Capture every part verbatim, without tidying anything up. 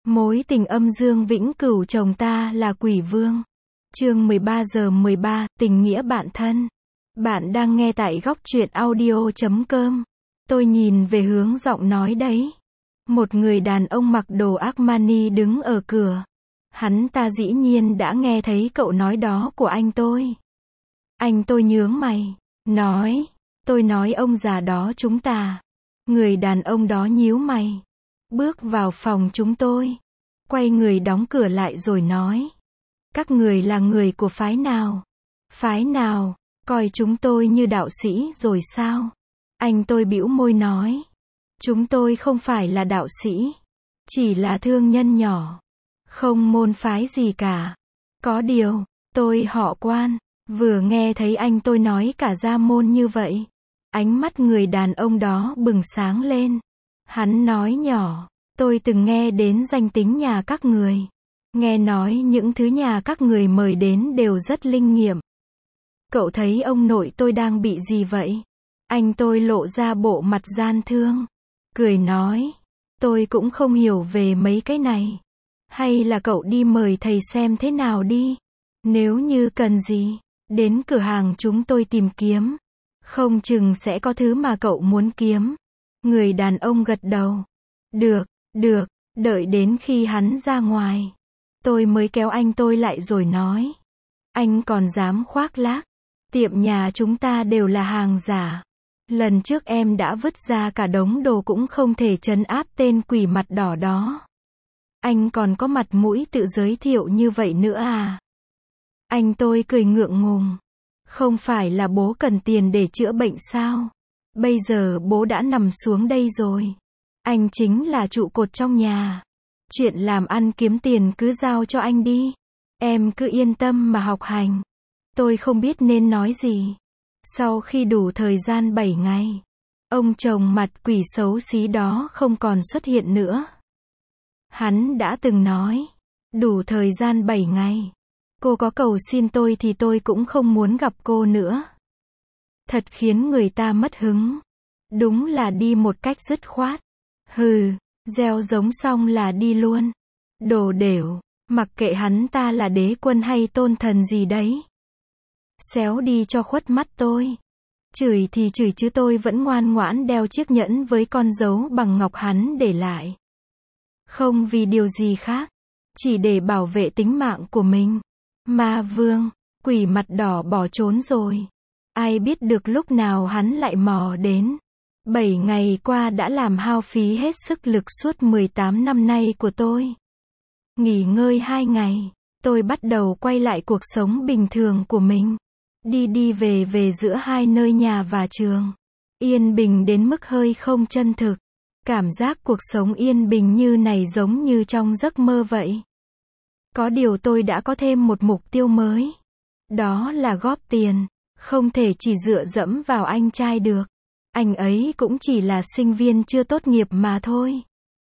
Mối tình âm dương vĩnh cửu chồng ta là quỷ vương. Chương mười ba giờ mười ba, tình nghĩa bạn thân. Bạn đang nghe tại góc truyện audio chấm com. Tôi nhìn về hướng giọng nói đấy. Một người đàn ông mặc đồ Armani đứng ở cửa. Hắn ta dĩ nhiên đã nghe thấy cậu nói đó của anh tôi. Anh tôi nhướng mày, nói, tôi nói ông già đó chúng ta. Người đàn ông đó nhíu mày, bước vào phòng chúng tôi, quay người đóng cửa lại rồi nói, các người là người của phái nào? Phái nào? Coi chúng tôi như đạo sĩ rồi sao? Anh tôi bĩu môi nói, chúng tôi không phải là đạo sĩ, chỉ là thương nhân nhỏ, không môn phái gì cả. Có điều, tôi họ Quan. Vừa nghe thấy anh tôi nói cả gia môn như vậy, ánh mắt người đàn ông đó bừng sáng lên. Hắn nói nhỏ, tôi từng nghe đến danh tính nhà các người. Nghe nói những thứ nhà các người mời đến đều rất linh nghiệm. Cậu thấy ông nội tôi đang bị gì vậy? Anh tôi lộ ra bộ mặt gian thương, cười nói, tôi cũng không hiểu về mấy cái này. Hay là cậu đi mời thầy xem thế nào đi. Nếu như cần gì, đến cửa hàng chúng tôi tìm kiếm. Không chừng sẽ có thứ mà cậu muốn kiếm. Người đàn ông gật đầu. Được, được, đợi đến khi hắn ra ngoài. Tôi mới kéo anh tôi lại rồi nói. Anh còn dám khoác lác. Tiệm nhà chúng ta đều là hàng giả. Lần trước em đã vứt ra cả đống đồ cũng không thể trấn áp tên quỷ mặt đỏ đó. Anh còn có mặt mũi tự giới thiệu như vậy nữa à? Anh tôi cười ngượng ngùng. Không phải là bố cần tiền để chữa bệnh sao? Bây giờ bố đã nằm xuống đây rồi. Anh chính là trụ cột trong nhà. Chuyện làm ăn kiếm tiền cứ giao cho anh đi. Em cứ yên tâm mà học hành. Tôi không biết nên nói gì. Sau khi đủ thời gian bảy ngày, ông chồng mặt quỷ xấu xí đó không còn xuất hiện nữa. Hắn đã từng nói, đủ thời gian bảy ngày. Cô có cầu xin tôi thì tôi cũng không muốn gặp cô nữa. Thật khiến người ta mất hứng. Đúng là đi một cách dứt khoát. Hừ, gieo giống xong là đi luôn. Đồ đểu, mặc kệ hắn ta là đế quân hay tôn thần gì đấy. Xéo đi cho khuất mắt tôi. Chửi thì chửi chứ tôi vẫn ngoan ngoãn đeo chiếc nhẫn với con dấu bằng ngọc hắn để lại. Không vì điều gì khác, chỉ để bảo vệ tính mạng của mình. Ma vương, quỷ mặt đỏ bỏ trốn rồi. Ai biết được lúc nào hắn lại mò đến. Bảy ngày qua đã làm hao phí hết sức lực suốt mười tám năm nay của tôi. Nghỉ ngơi hai ngày, tôi bắt đầu quay lại cuộc sống bình thường của mình. Đi đi về về giữa hai nơi nhà và trường. Yên bình đến mức hơi không chân thực. Cảm giác cuộc sống yên bình như này giống như trong giấc mơ vậy. Có điều tôi đã có thêm một mục tiêu mới. Đó là góp tiền. Không thể chỉ dựa dẫm vào anh trai được. Anh ấy cũng chỉ là sinh viên chưa tốt nghiệp mà thôi.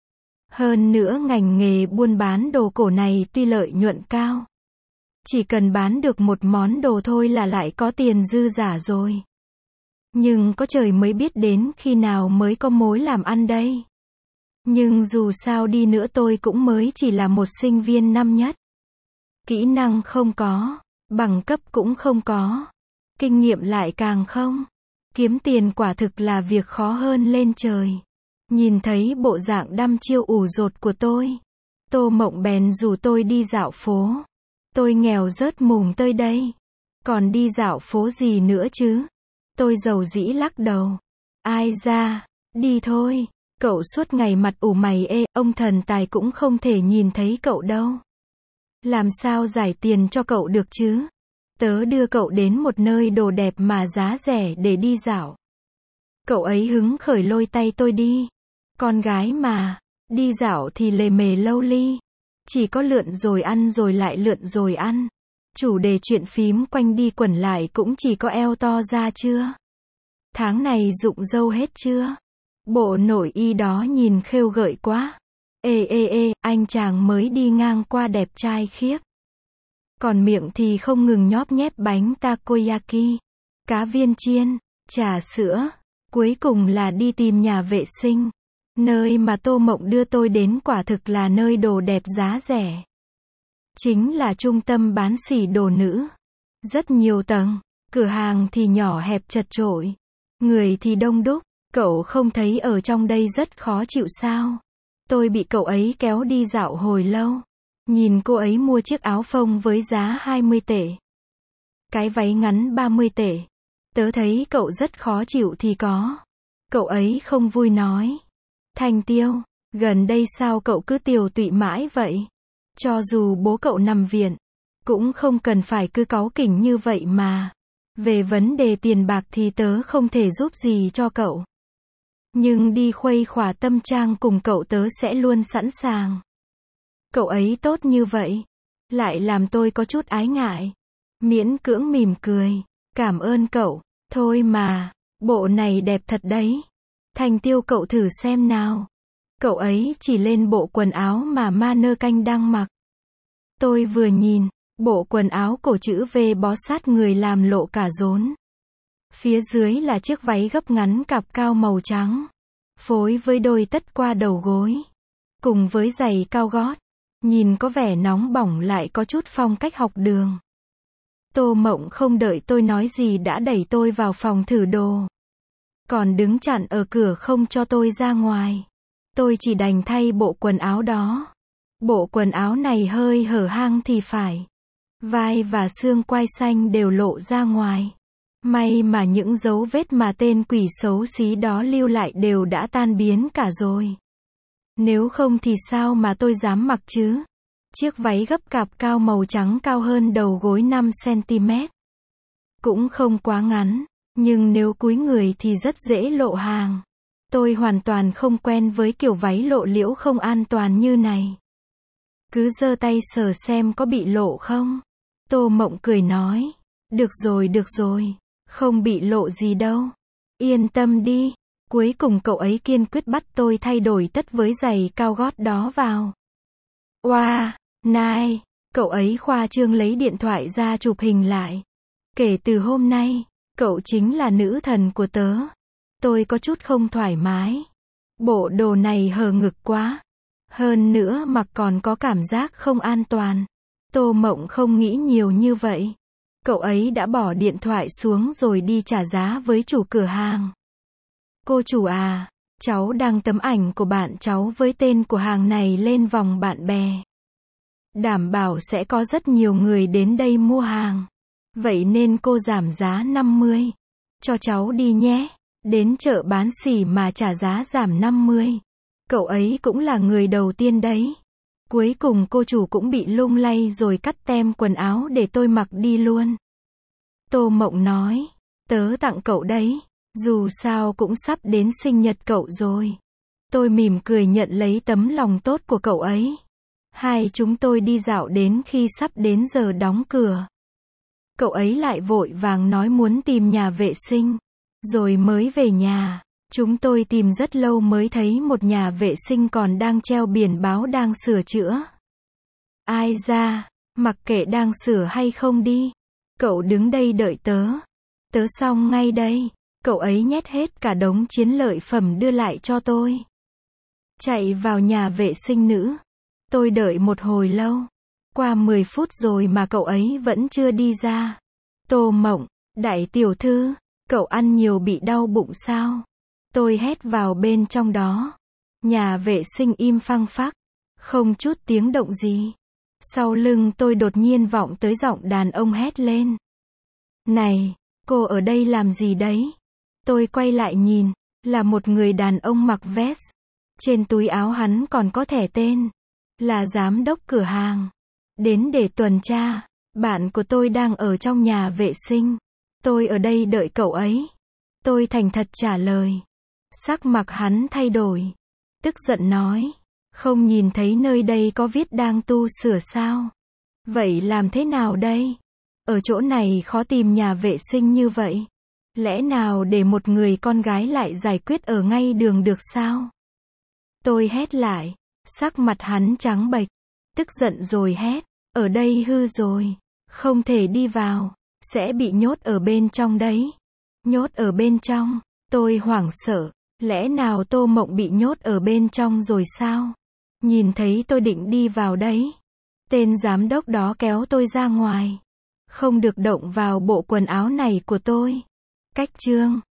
Hơn nữa ngành nghề buôn bán đồ cổ này tuy lợi nhuận cao. Chỉ cần bán được một món đồ thôi là lại có tiền dư giả rồi. Nhưng có trời mới biết đến khi nào mới có mối làm ăn đây. Nhưng dù sao đi nữa tôi cũng mới chỉ là một sinh viên năm nhất. Kỹ năng không có, bằng cấp cũng không có, kinh nghiệm lại càng không. Kiếm tiền quả thực là việc khó hơn lên trời. Nhìn thấy bộ dạng đăm chiêu ủ dột của tôi, Tô Mộng bèn rủ tôi đi dạo phố. Tôi nghèo rớt mùng tơi đây. Còn đi dạo phố gì nữa chứ? Tôi dầu dĩ lắc đầu. Ai ra, đi thôi. Cậu suốt ngày mặt ủ mày ê, ông thần tài cũng không thể nhìn thấy cậu đâu. Làm sao giải tiền cho cậu được chứ? Tớ đưa cậu đến một nơi đồ đẹp mà giá rẻ để đi dạo. Cậu ấy hứng khởi lôi tay tôi đi. Con gái mà, đi dạo thì lề mề lâu ly. Chỉ có lượn rồi ăn rồi lại lượn rồi ăn. Chủ đề chuyện phím quanh đi quẩn lại cũng chỉ có eo to ra chưa? Tháng này rụng râu hết chưa? Bộ nội y đó nhìn khêu gợi quá. Ê ê ê, anh chàng mới đi ngang qua đẹp trai khiếp. Còn miệng thì không ngừng nhóp nhép bánh takoyaki, cá viên chiên, trà sữa. Cuối cùng là đi tìm nhà vệ sinh. Nơi mà Tô Mộng đưa tôi đến quả thực là nơi đồ đẹp giá rẻ. Chính là trung tâm bán xỉ đồ nữ. Rất nhiều tầng, cửa hàng thì nhỏ hẹp chật chội, người thì đông đúc. Cậu không thấy ở trong đây rất khó chịu sao? Tôi bị cậu ấy kéo đi dạo hồi lâu. Nhìn cô ấy mua chiếc áo phông với giá hai mươi tệ. Cái váy ngắn ba mươi tệ. Tớ thấy cậu rất khó chịu thì có. Cậu ấy không vui nói. Thành Tiêu, gần đây sao cậu cứ tiều tụy mãi vậy? Cho dù bố cậu nằm viện, cũng không cần phải cứ cáu kỉnh như vậy mà. Về vấn đề tiền bạc thì tớ không thể giúp gì cho cậu. Nhưng đi khuây khỏa tâm trang cùng cậu tớ sẽ luôn sẵn sàng. Cậu ấy tốt như vậy, lại làm tôi có chút ái ngại. Miễn cưỡng mỉm cười. Cảm ơn cậu. Thôi mà, bộ này đẹp thật đấy. Thành Tiêu cậu thử xem nào. Cậu ấy chỉ lên bộ quần áo mà Ma Nơ Canh đang mặc. Tôi vừa nhìn, bộ quần áo cổ chữ V bó sát người làm lộ cả rốn. Phía dưới là chiếc váy gấp ngắn cạp cao màu trắng, phối với đôi tất qua đầu gối, cùng với giày cao gót, nhìn có vẻ nóng bỏng lại có chút phong cách học đường. Tô Mộng không đợi tôi nói gì đã đẩy tôi vào phòng thử đồ, còn đứng chặn ở cửa không cho tôi ra ngoài. Tôi chỉ đành thay bộ quần áo đó. Bộ quần áo này hơi hở hang thì phải. Vai và xương quai xanh đều lộ ra ngoài. May mà những dấu vết mà tên quỷ xấu xí đó lưu lại đều đã tan biến cả rồi. Nếu không thì sao mà tôi dám mặc chứ? Chiếc váy gấp cạp cao màu trắng cao hơn đầu gối năm xăng-ti-mét. Cũng không quá ngắn, nhưng nếu cúi người thì rất dễ lộ hàng. Tôi hoàn toàn không quen với kiểu váy lộ liễu không an toàn như này. Cứ giơ tay sờ xem có bị lộ không? Tô Mộng cười nói. Được rồi được rồi, không bị lộ gì đâu. Yên tâm đi. Cuối cùng cậu ấy kiên quyết bắt tôi thay đổi tất với giày cao gót đó vào. Oa, wow, này, cậu ấy khoa trương lấy điện thoại ra chụp hình lại. Kể từ hôm nay, cậu chính là nữ thần của tớ. Tôi có chút không thoải mái. Bộ đồ này hở ngực quá. Hơn nữa mặc còn có cảm giác không an toàn. Tô Mộng không nghĩ nhiều như vậy. Cậu ấy đã bỏ điện thoại xuống rồi đi trả giá với chủ cửa hàng. Cô chủ à, cháu đăng tấm ảnh của bạn cháu với tên của hàng này lên vòng bạn bè. Đảm bảo sẽ có rất nhiều người đến đây mua hàng. Vậy nên cô giảm giá năm mươi. Cho cháu đi nhé. Đến chợ bán xỉ mà trả giá giảm năm mươi. Cậu ấy cũng là người đầu tiên đấy. Cuối cùng cô chủ cũng bị lung lay rồi cắt tem quần áo để tôi mặc đi luôn. Tô Mộng nói, tớ tặng cậu đấy. Dù sao cũng sắp đến sinh nhật cậu rồi. Tôi mỉm cười nhận lấy tấm lòng tốt của cậu ấy. Hai chúng tôi đi dạo đến khi sắp đến giờ đóng cửa. Cậu ấy lại vội vàng nói muốn tìm nhà vệ sinh. Rồi mới về nhà. Chúng tôi tìm rất lâu mới thấy một nhà vệ sinh còn đang treo biển báo đang sửa chữa. Ai ra, mặc kệ đang sửa hay không đi. Cậu đứng đây đợi tớ. Tớ xong ngay đây. Cậu ấy nhét hết cả đống chiến lợi phẩm đưa lại cho tôi. Chạy vào nhà vệ sinh nữ. Tôi đợi một hồi lâu. Qua mười phút rồi mà cậu ấy vẫn chưa đi ra. Tô Mộng, đại tiểu thư, cậu ăn nhiều bị đau bụng sao? Tôi hét vào bên trong đó. Nhà vệ sinh im phăng phắc. Không chút tiếng động gì. Sau lưng tôi đột nhiên vọng tới giọng đàn ông hét lên. Này, cô ở đây làm gì đấy? Tôi quay lại nhìn. Là một người đàn ông mặc vest. Trên túi áo hắn còn có thẻ tên. Là giám đốc cửa hàng. Đến để tuần tra. Bạn của tôi đang ở trong nhà vệ sinh. Tôi ở đây đợi cậu ấy. Tôi thành thật trả lời. Sắc mặt hắn thay đổi. Tức giận nói. Không nhìn thấy nơi đây có viết đang tu sửa sao? Vậy làm thế nào đây? Ở chỗ này khó tìm nhà vệ sinh như vậy. Lẽ nào để một người con gái lại giải quyết ở ngay đường được sao? Tôi hét lại. Sắc mặt hắn trắng bệch. Tức giận rồi hét. Ở đây hư rồi. Không thể đi vào. Sẽ bị nhốt ở bên trong đấy. Nhốt ở bên trong. Tôi hoảng sợ. Lẽ nào Tô Mộng bị nhốt ở bên trong rồi sao? Nhìn thấy tôi định đi vào đấy. Tên giám đốc đó kéo tôi ra ngoài. Không được động vào bộ quần áo này của tôi. Cách chương